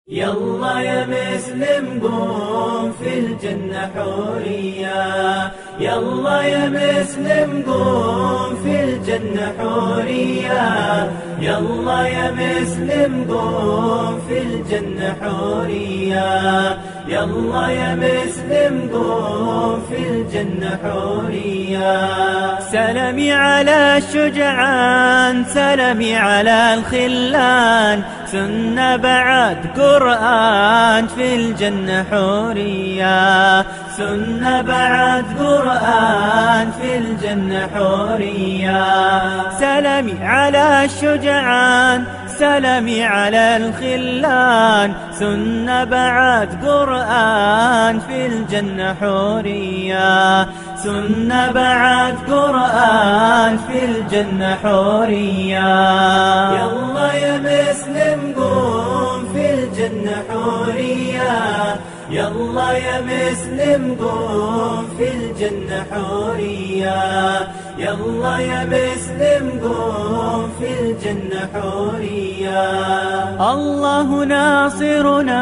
يلا يا مسلم قوم في الجنة حورية. يلا يا مسلم قوم في الجنة حورية. يلا يا مسلم قوم في الجنة حورية. يلا يا مسلم قوم في الجنة حورية. سلامي على الشجعان، سلامي على الخلان، سنة بعد قرآن في الجنة حورية. سنة بعد قرآن في الجنة حورية. سلامي على الشجعان، سلامي على الخلان، سنة بعد قرآن في الجنة حورية. سنة بعد قرآن في الجنة حورية. يلا يا مسلم قوم في الجنة حورية. يلا يا مسلم قوم في الجنة حورية. يلا يا مسلم قوم في الجنة حورية. الله ناصرنا،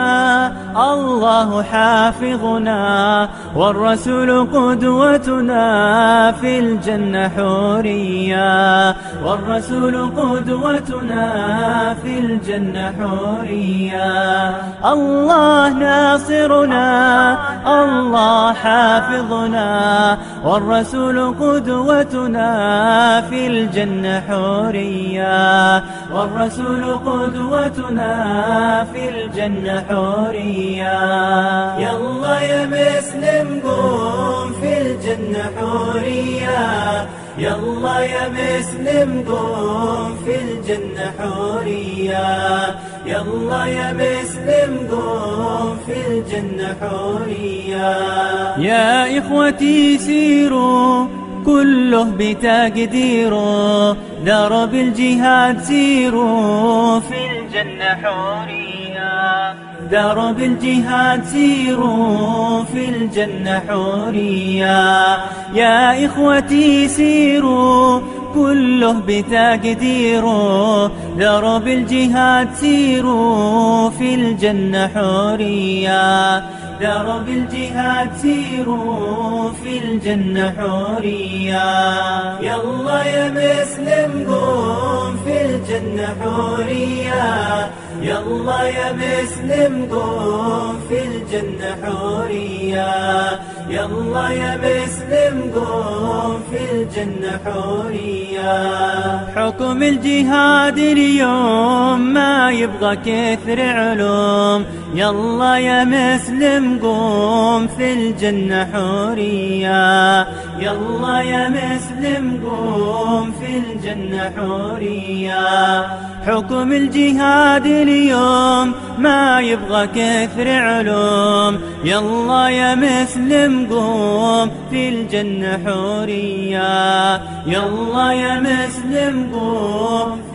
الله حافظنا، والرسول قدوتنا في الجنة حورية. والرسول قدوتنا في الجنة حورية. الله ناصرنا، الله حافظنا، والرسول قدوتنا في الجنة حورية. والرسول قدوتنا في الجنة حورية. يلا يا مسلم قوم في الجنة حورية. يلا يا مسلم قوم في الجنة حورية. يلا يا مسلم قوم في الجنة حورية. يا إخوتي سيروا كله بتقديره، درب الجهاد سيروا في الجنة حورية. درب الجهاد سيروا في الجنة حورية. يا إخوتي سيروا كله بتقديره، درب الجهاد سيروا في الجنة حورية. درب الجهاد سيروا في الجنة حورية. يلا يا مسلم قوم في الجنة حورية. يلا يا مسلم قوم في الجنة حورية. يلا يا مسلم قوم في الجنة حورية. حكم الجهاد اليوم ما يبغى كثر علوم، يلا يا مسلم قوم في الجنة حورية. يلا يا مسلم قوم في الجنة حورية. حكم الجهاد اليوم ما يبغى كثر علوم، يلا يا مسلم قوم في الجنة حورية. يلا يا مسلم قوم